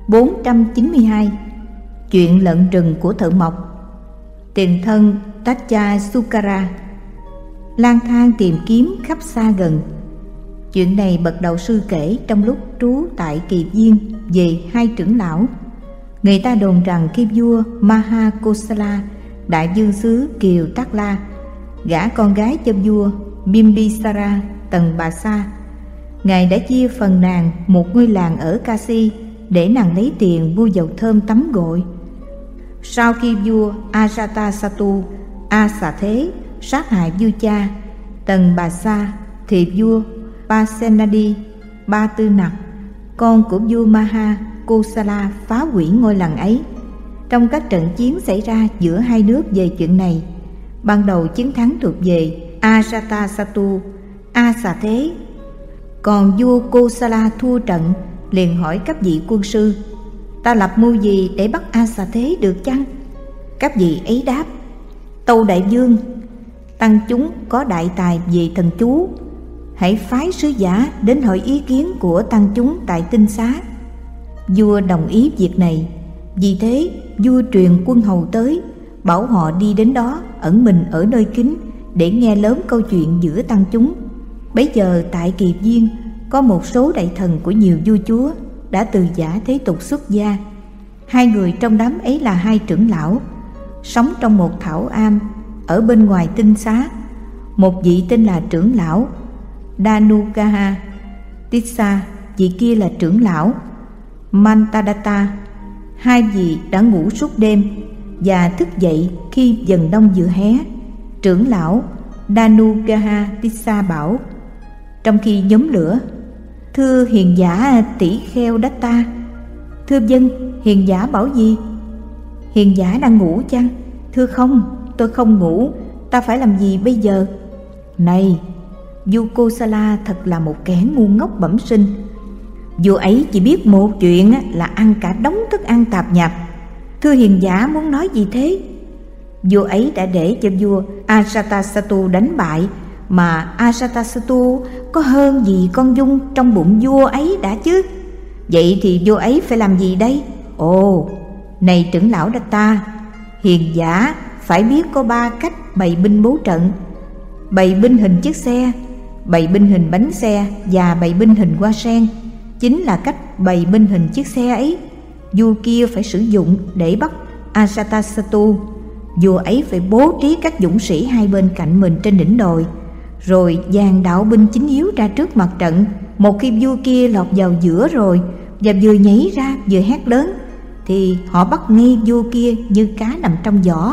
492. Chuyện lợn rừng của thợ mộc. Tiền thân Tachyasukara lang thang tìm kiếm khắp xa gần. Chuyện này bậc đạo sư kể trong lúc trú tại Kỳ Viên về hai trưởng lão. Người ta đồn rằng khi vua Mahakosala, đại vương xứ Kiều Tát La, gả con gái cho vua Bimbisara Tần Bà Sa, ngài đã chia phần nàng một ngôi làng ở Kasi để nàng lấy tiền mua dầu thơm tắm gội. Sau khi vua Ajatasattu A Xà Thế sát hại vua cha Tần Bà Sa, thì vua Pasenadi Ba Tư Nặc, con của vua Mahakosala, phá hủy ngôi làng ấy. Trong các trận chiến xảy ra giữa hai nước về chuyện này, ban đầu chiến thắng thuộc về Ajatasattu A Xà Thế, còn vua Kosala thua trận, liền hỏi các vị quân sư: ta lập mưu gì để bắt A Xà Thế được chăng? Các vị ấy đáp: tâu đại vương, tăng chúng có đại tài về thần chú, hãy phái sứ giả đến hỏi ý kiến của tăng chúng tại Tinh Xá. Vua đồng ý việc này, vì thế vua truyền quân hầu tới, bảo họ đi đến đó ẩn mình ở nơi kín để nghe lớn câu chuyện giữa tăng chúng. Bấy giờ tại Kỳ Viên có một số đại thần của nhiều vua chúa đã từ giả thế tục xuất gia. Hai người trong đám ấy là hai trưởng lão, sống trong một thảo am ở bên ngoài Tinh Xá. Một vị tên là trưởng lão Dhanukaha Tissa, vị kia là trưởng lão Mantadatta. Hai vị đã ngủ suốt đêm và thức dậy khi dần đông giữa hé. Trưởng lão Dhanukaha Tissa bảo trong khi nhóm lửa: thưa hiền giả tỷ kheo Datta. Thưa vâng, hiền giả bảo gì? Hiền giả đang ngủ chăng? Thưa không, tôi không ngủ. Ta phải làm gì bây giờ? Này, vua Kosala thật là một kẻ ngu ngốc bẩm sinh. Vua ấy chỉ biết một chuyện là ăn cả đống thức ăn tạp nhạp. Thưa hiền giả muốn nói gì thế? Vua ấy đã để cho vua Ajatasattu đánh bại, mà Ajatasattu có hơn gì con dung trong bụng vua ấy đã chứ. Vậy thì vua ấy phải làm gì đây? Ồ, này trưởng lão Datta, hiền giả phải biết có 3 cách bày binh bố trận: bày binh hình chiếc xe, bày binh hình bánh xe và bày binh hình hoa sen. Chính là cách bày binh hình chiếc xe ấy vua kia phải sử dụng để bắt Ajatasattu. Vua ấy phải bố trí các dũng sĩ hai bên cạnh mình trên đỉnh đồi, rồi dàn đạo binh chính yếu ra trước mặt trận. Một khi vua kia lọt vào giữa rồi và vừa nhảy ra vừa hét lớn, thì họ bắt ngay vua kia như cá nằm trong giỏ.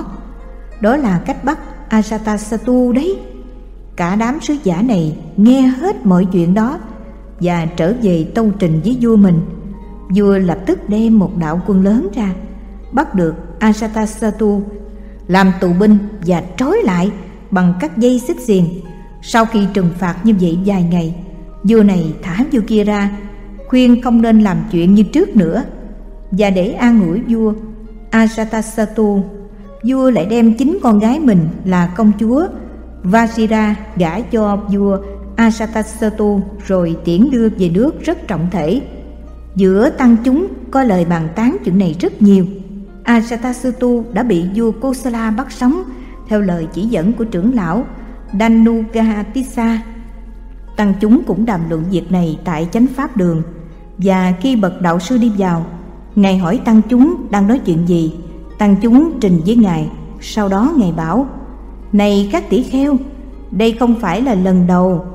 Đó là cách bắt Ajatasattu đấy. Cả đám sứ giả này nghe hết mọi chuyện đó và trở về tâu trình với vua mình. Vua lập tức đem một đạo quân lớn ra, bắt được Ajatasattu, làm tù binh và trói lại bằng các dây xích xiềng. Sau khi trừng phạt như vậy vài ngày, vua này thả vua kia ra, khuyên không nên làm chuyện như trước nữa. Và để an ủi vua Ajatasattu, vua lại đem chính con gái mình là công chúa Vajira gả cho vua Ajatasattu, rồi tiễn đưa về nước rất trọng thể. Giữa tăng chúng có lời bàn tán chuyện này rất nhiều. Ajatasattu đã bị vua Kosala bắt sống theo lời chỉ dẫn của trưởng lão Dhanukahatissa. Tăng chúng cũng đàm luận việc này tại chánh pháp đường. Và khi bậc đạo sư đi vào, ngài hỏi tăng chúng đang nói chuyện gì. Tăng chúng trình với ngài. Sau đó ngài bảo: này các tỷ kheo, đây không phải là lần đầu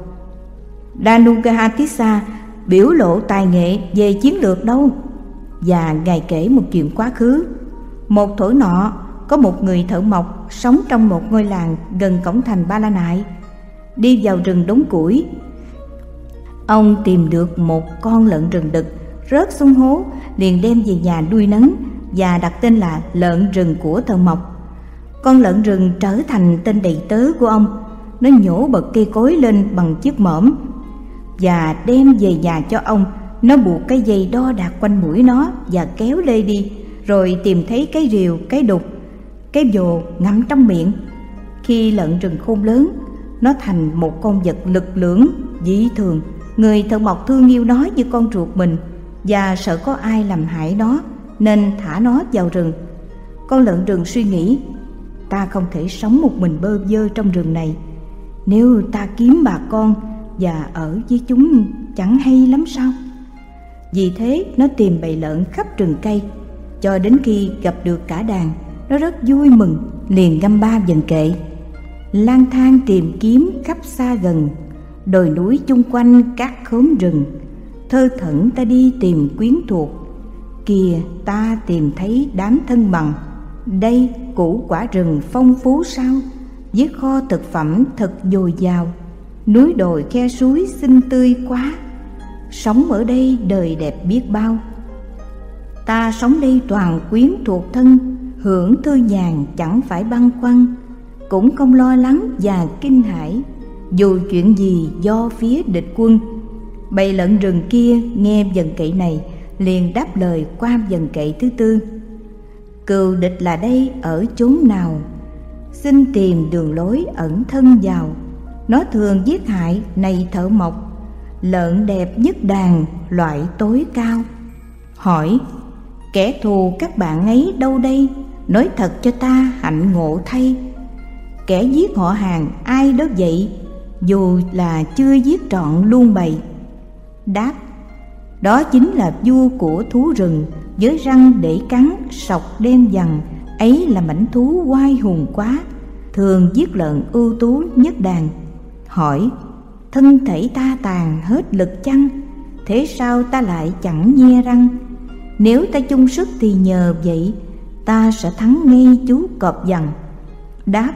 Dhanukahatissa biểu lộ tài nghệ về chiến lược đâu. Và ngài kể một chuyện quá khứ. Một thuở nọ, có một người thợ mộc sống trong một ngôi làng gần cổng thành Ba La Nại. Đi vào rừng đốn củi, ông tìm được một con lợn rừng đực rớt xuống hố, liền đem về nhà nuôi nấng và đặt tên là lợn rừng của thợ mộc. Con lợn rừng trở thành tên đầy tớ của ông. Nó nhổ bật cây cối lên bằng chiếc mõm và đem về nhà cho ông. Nó buộc cái dây đo đạc quanh mũi nó và kéo lê đi, rồi tìm thấy cái rìu, cái đục, cái vồ ngậm trong miệng. Khi lợn rừng khôn lớn, nó thành một con vật lực lưỡng dị thường. Người thợ mộc thương yêu nó như con ruột mình. và sợ có ai làm hại nó nên thả nó vào rừng. Con lợn rừng suy nghĩ, ta không thể sống một mình bơ vơ trong rừng này. Nếu ta kiếm bà con và ở với chúng chẳng hay lắm sao? Vì thế nó tìm bầy lợn khắp rừng cây, cho đến khi gặp được cả đàn. Nó rất vui mừng, liền ngâm 3 vần kệ: lang thang tìm kiếm khắp xa gần, đồi núi chung quanh các khóm rừng. Thơ thẩn ta đi tìm quyến thuộc, kìa ta tìm thấy đám thân bằng. Đây củ quả rừng phong phú sao, với kho thực phẩm thật dồi dào. Núi đồi khe suối xinh tươi quá, sống ở đây đời đẹp biết bao. Ta sống đây toàn quyến thuộc thân, hưởng thư nhàn chẳng phải băn khoăn, cũng không lo lắng và kinh hãi, dù chuyện gì do phía địch quân. Bầy lợn rừng kia nghe vần kệ này, liền đáp lời qua vần kệ thứ 4: cừu địch là đây ở chốn nào, xin tìm đường lối ẩn thân vào. Nó thường giết hại này thợ mộc, lợn đẹp nhất đàn loại tối cao. Hỏi, kẻ thù các bạn ấy đâu đây, nói thật cho ta hạnh ngộ thay. Kẻ giết họ hàng ai đó vậy, dù là chưa giết trọn luôn bầy? Đáp, đó chính là vua của thú rừng, với răng để cắn, sọc đen vằn. Ấy là mãnh thú oai hùng quá, thường giết lợn ưu tú nhất đàn. Hỏi, thân thể ta tàn hết lực chăng, thế sao ta lại chẳng nhe răng? Nếu ta chung sức thì nhờ vậy, ta sẽ thắng ngay chú cọp vằn. Đáp,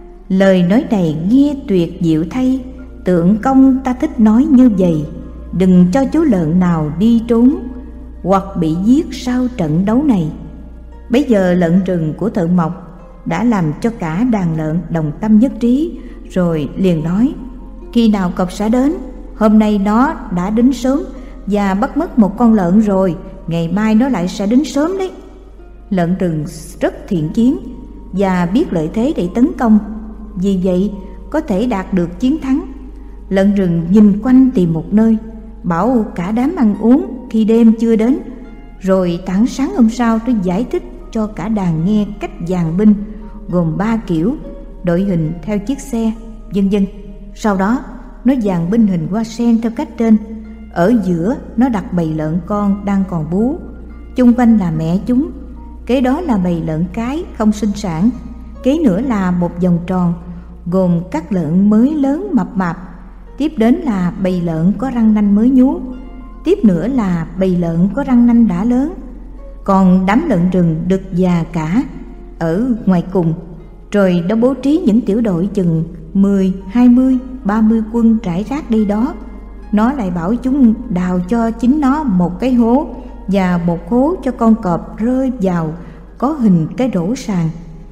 lời nói này nghe tuyệt diệu thay, tượng công ta thích nói như vậy. Đừng cho chú lợn nào đi trốn, hoặc bị giết sau trận đấu này. Bấy giờ lợn rừng của thợ mộc đã làm cho cả đàn lợn đồng tâm nhất trí, rồi liền nói, khi nào cọp sẽ đến? Hôm nay nó đã đến sớm và bắt mất một con lợn rồi, ngày mai nó lại sẽ đến sớm đấy. Lợn rừng rất thiện chiến và biết lợi thế để tấn công, vì vậy có thể đạt được chiến thắng. Lợn rừng nhìn quanh tìm một nơi, bảo cả đám ăn uống khi đêm chưa đến, rồi tảng sáng hôm sau tôi giải thích cho cả đàn nghe cách dàn binh, gồm 3 kiểu, đội hình theo chiếc xe, vân vân. Sau đó nó dàn binh hình hoa sen theo cách trên. Ở giữa nó đặt bầy lợn con đang còn bú, chung quanh là mẹ chúng. Kế đó là bầy lợn cái không sinh sản. Kế nữa là một vòng tròn, gồm các lợn mới lớn mập mạp. Tiếp đến là bầy lợn có răng nanh mới nhú. Tiếp nữa là bầy lợn có răng nanh đã lớn. Còn đám lợn rừng đực già cả ở ngoài cùng. Rồi nó bố trí những tiểu đội chừng 10, 20, 30 quân rải rác đây đó. Nó lại bảo chúng đào cho chính nó một cái hố, và một hố cho con cọp rơi vào có hình cái rổ sàn.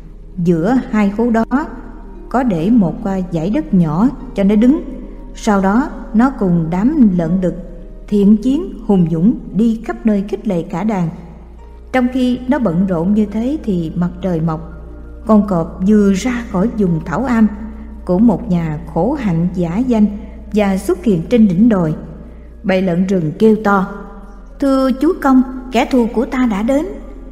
Giữa 2 hố đó có để một dải đất nhỏ cho nó đứng. Sau đó nó cùng đám lợn đực thiện chiến hùng dũng đi khắp nơi khích lệ cả đàn. Trong khi nó bận rộn như thế thì mặt trời mọc. Con cọp vừa ra khỏi vùng thảo am của một nhà khổ hạnh giả danh và xuất hiện trên đỉnh đồi. Bầy lợn rừng kêu to, thưa chúa công, kẻ thù của ta đã đến.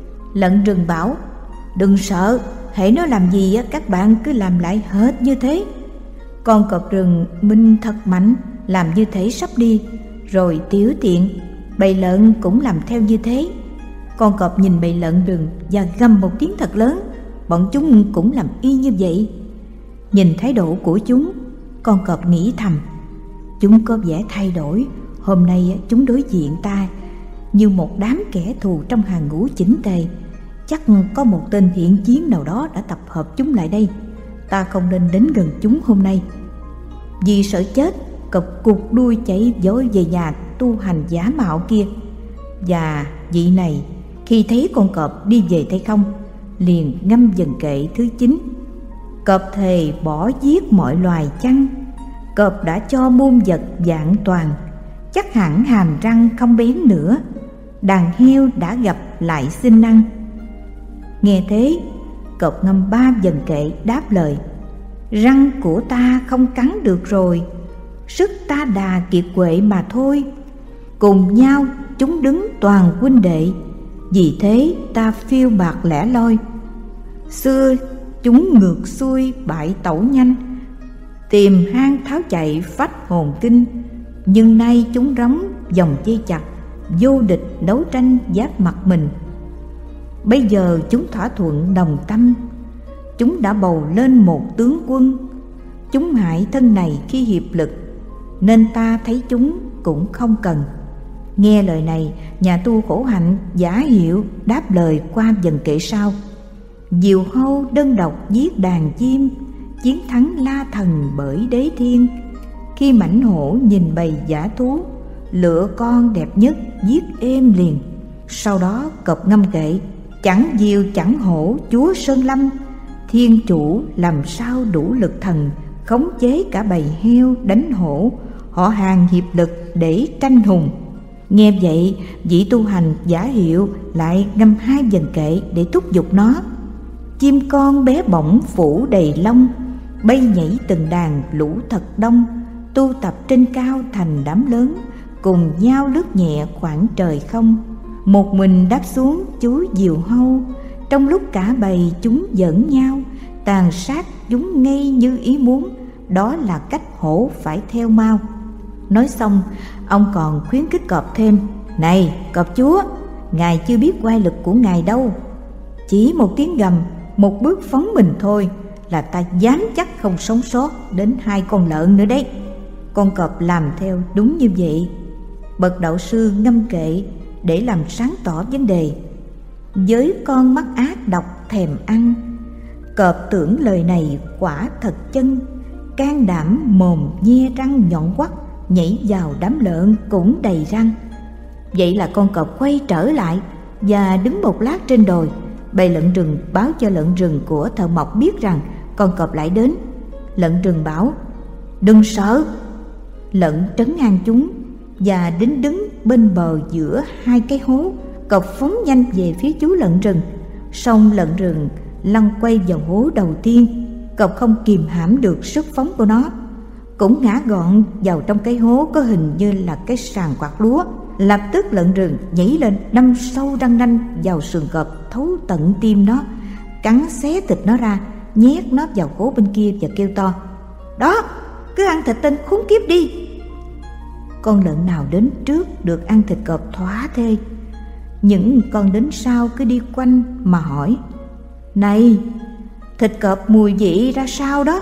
Lợn rừng bảo, đừng sợ, hễ nó làm gì các bạn cứ làm lại hết như thế. Con cọp rừng minh thật mạnh, làm như thế sắp đi, rồi tiểu tiện. Bầy lợn cũng làm theo như thế. Con cọp nhìn bầy lợn rừng và gầm một tiếng thật lớn. Bọn chúng cũng làm y như vậy. Nhìn thái độ của chúng, con cọp nghĩ thầm, chúng có vẻ thay đổi. Hôm nay chúng đối diện ta như một đám kẻ thù trong hàng ngũ chỉnh tề. Chắc có một tên thiện chiến nào đó đã tập hợp chúng lại đây. Ta không nên đến gần chúng hôm nay. Vì sợ chết, cọp cụt đuôi chạy vội về nhà tu hành giả mạo kia. Và vị này khi thấy con cọp đi về tay không, liền ngâm vần kệ thứ 9: cọp thề bỏ giết mọi loài chăng, cọp đã cho muôn vật vạn toàn, chắc hẳn hàm răng không bén nữa, đàn heo đã gặp lại xin ăn. Nghe thế, cọp ngâm 3 vần kệ đáp lời, răng của ta không cắn được rồi, sức ta đà kiệt quệ mà thôi. Cùng nhau chúng đứng toàn huynh đệ, vì thế ta phiêu bạt lẻ loi. Xưa chúng ngược xuôi bại tẩu nhanh, tìm hang tháo chạy phách hồn kinh. Nhưng nay chúng rống dòng dây chặt, vô địch đấu tranh giáp mặt mình. Bây giờ chúng thỏa thuận đồng tâm, chúng đã bầu lên một tướng quân. Chúng hại thân này khi hiệp lực, nên ta thấy chúng cũng không cần. Nghe lời này, nhà tu khổ hạnh Giả Hiệu đáp lời qua dần kệ sau. Diều hâu đơn độc giết đàn chim, chiến thắng La Thần bởi đế thiên. Khi mãnh hổ nhìn bầy dã thú, lựa con đẹp nhất giết êm liền. Sau đó cọp ngâm kệ: chẳng diều chẳng hổ chúa Sơn Lâm, thiên chủ làm sao đủ lực thần, khống chế cả bầy heo đánh hổ, họ hàng hiệp lực để tranh hùng. Nghe vậy, vị tu hành Giả Hiệu lại ngâm 2 dần kệ để thúc giục nó. Chim con bé bỏng phủ đầy lông, bay nhảy từng đàn lũ thật đông, tu tập trên cao thành đám lớn, cùng nhau lướt nhẹ khoảng trời không. Một mình đáp xuống chú diều hâu, trong lúc cả bầy chúng giỡn nhau, tàn sát chúng ngay như ý muốn. Đó là cách hổ phải theo mau. Nói xong, ông còn khuyến khích cọp thêm: này cọp chúa, ngài chưa biết oai lực của ngài đâu. Chỉ một tiếng gầm, một bước phóng mình thôi là ta dám chắc không sống sót đến 2 con lợn nữa đấy. Con cọp làm theo đúng như vậy. Bậc đạo sư ngâm kệ để làm sáng tỏ vấn đề. Với con mắt ác độc thèm ăn, cọp tưởng lời này quả thật chân, can đảm mồm nhe răng nhọn quắt, nhảy vào đám lợn cũng đầy răng. Vậy là con cọp quay trở lại và đứng một lát trên đồi. Bầy lợn rừng báo cho lợn rừng của thợ mộc biết rằng con cọp lại đến. Lợn rừng bảo: đừng sợ. Lợn trấn an chúng và đến đứng bên bờ giữa 2 cái hố. Cọp phóng nhanh về phía chú lợn rừng, song lợn rừng lăn quay vào hố đầu tiên. Cọp không kìm hãm được sức phóng của nó, cũng ngã gọn vào trong cái hố có hình như là cái sàn quạt lúa. Lập tức lợn rừng nhảy lên, đâm sâu răng nanh vào sườn cọp, thấu tận tim nó, cắn xé thịt nó ra, nhét nó vào hố bên kia và kêu to: đó, cứ ăn thịt tên khốn kiếp đi. Con lợn nào đến trước được ăn thịt cọp thỏa thê. Những con đến sau cứ đi quanh mà hỏi: này, thịt cọp mùi vị ra sao đó?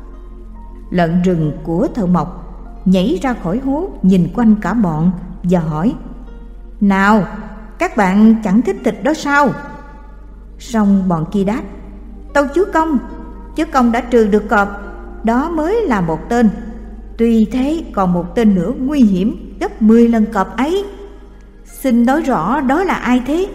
Lợn rừng của thợ mộc nhảy ra khỏi hố, nhìn quanh cả bọn và hỏi: nào, các bạn chẳng thích thịt đó sao? Song bọn kia đáp: tâu chúa công, chúa công đã trừ được cọp, đó mới là một tên. Tuy thế còn một tên nữa nguy hiểm gấp 10 lần cọp ấy. Xin nói rõ đó là ai thế?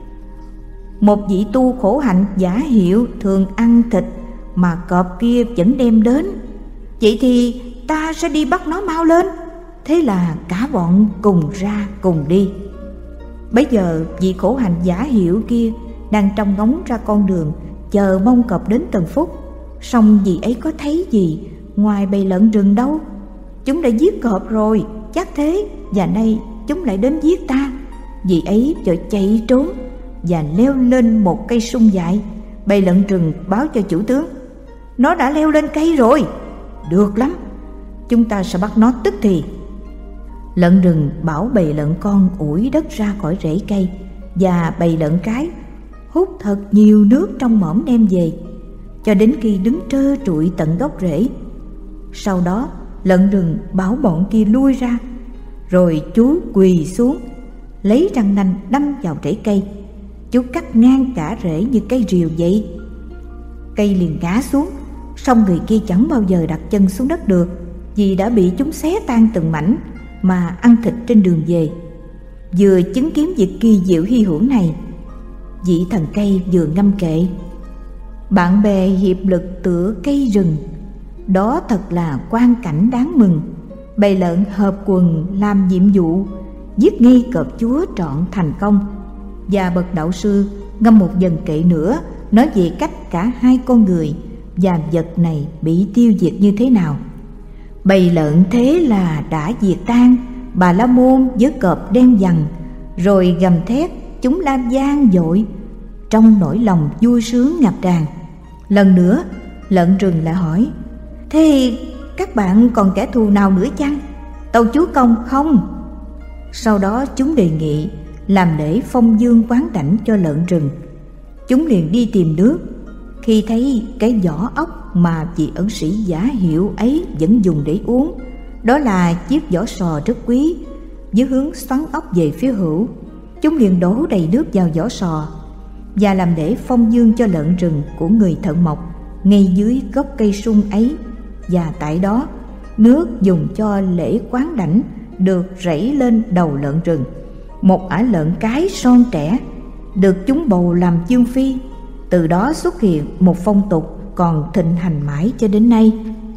Một vị tu khổ hạnh Giả Hiệu thường ăn thịt mà cọp kia vẫn đem đến. Vậy thì ta sẽ đi bắt nó mau lên. Thế là cả bọn cùng ra cùng đi. Bấy giờ vị khổ hạnh Giả Hiệu kia đang trông ngóng ra con đường, chờ mong cọp đến từng phút. Song vị ấy có thấy gì ngoài bầy lợn rừng đâu. Chúng đã giết cọp rồi, chắc thế, và nay chúng lại đến giết ta. Vị ấy vội chạy trốn và leo lên một cây sung dại. Bầy lợn rừng báo cho chủ tướng: nó đã leo lên cây rồi. Được lắm, chúng ta sẽ bắt nó tức thì. Lợn rừng bảo bầy lợn con ủi đất ra khỏi rễ cây, và bầy lợn cái hút thật nhiều nước trong mõm đem về, cho đến khi đứng trơ trụi tận gốc rễ. Sau đó lợn rừng bảo bọn kia lui ra, rồi chú quỳ xuống, lấy răng nanh đâm vào rễ cây. Chú cắt ngang cả rễ như cây rìu vậy. Cây liền ngã xuống, song người kia chẳng bao giờ đặt chân xuống đất được, vì đã bị chúng xé tan từng mảnh mà ăn thịt trên đường về. Vừa chứng kiến việc kỳ diệu hy hữu này, vị thần cây vừa ngâm kệ: bạn bè hiệp lực tựa cây rừng, đó thật là quang cảnh đáng mừng. Bầy lợn hợp quần làm nhiệm vụ, giết ngay cọp chúa trọn thành công. Và bậc đạo sư ngâm một dần kệ nữa, nói về cách cả 2 con người và vật này bị tiêu diệt như thế nào. Bầy lợn thế là đã diệt tan, Bà La Môn với cọp đen dằn, rồi gầm thét chúng la vang dội trong nỗi lòng vui sướng ngập tràn. Lần nữa lợn rừng lại hỏi: thế các bạn còn kẻ thù nào nữa chăng? Tâu chúa công không? Sau đó chúng đề nghị làm lễ phong dương quán đảnh cho lợn rừng. Chúng liền đi tìm nước. Khi thấy cái vỏ ốc mà vị ẩn sĩ giả hiệu ấy vẫn dùng để uống, đó là chiếc vỏ sò rất quý, với hướng xoắn ốc về phía hữu, chúng liền đổ đầy nước vào vỏ sò và làm lễ phong dương cho lợn rừng của người thợ mộc ngay dưới gốc cây sung ấy. Và tại đó nước dùng cho lễ quán đảnh được rảy lên đầu lợn rừng. Một ả lợn cái son trẻ được chúng bầu làm chương phi. Từ đó xuất hiện một phong tục còn thịnh hành mãi cho đến nay,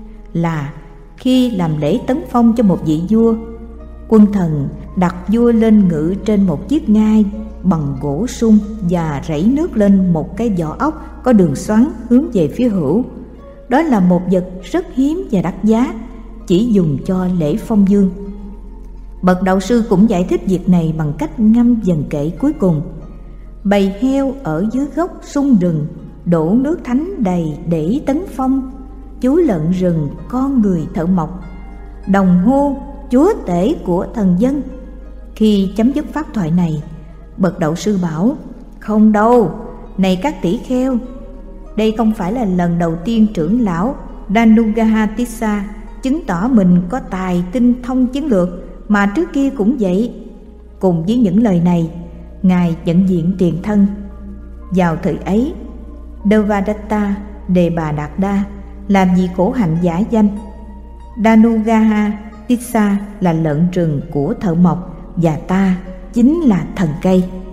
là khi làm lễ tấn phong cho một vị vua, quân thần đặt vua lên ngự trên một chiếc ngai bằng gỗ sung và rảy nước lên một cái vỏ ốc có đường xoắn hướng về phía hữu. Đó là một vật rất hiếm và đắt giá, chỉ dùng cho lễ phong dương. Bậc đạo sư cũng giải thích việc này bằng cách ngâm dần kệ cuối cùng: bầy heo ở dưới gốc sung rừng đổ nước thánh đầy để tấn phong chú lợn rừng con người thợ mộc, đồng hô chúa tể của thần dân. Khi chấm dứt pháp thoại này, bậc đạo sư bảo: không đâu, này các tỷ kheo, đây không phải là lần đầu tiên trưởng lão Danugahatissa chứng tỏ mình có tài tinh thông chiến lược, mà trước kia cũng vậy. Cùng với những lời này, ngài nhận diện tiền thân. Vào thời ấy, Devadatta Đề Bà Đạt Đa làm vị khổ hạnh giả danh. Danugahatissa là lợn rừng của thợ mộc, và ta chính là thần cây.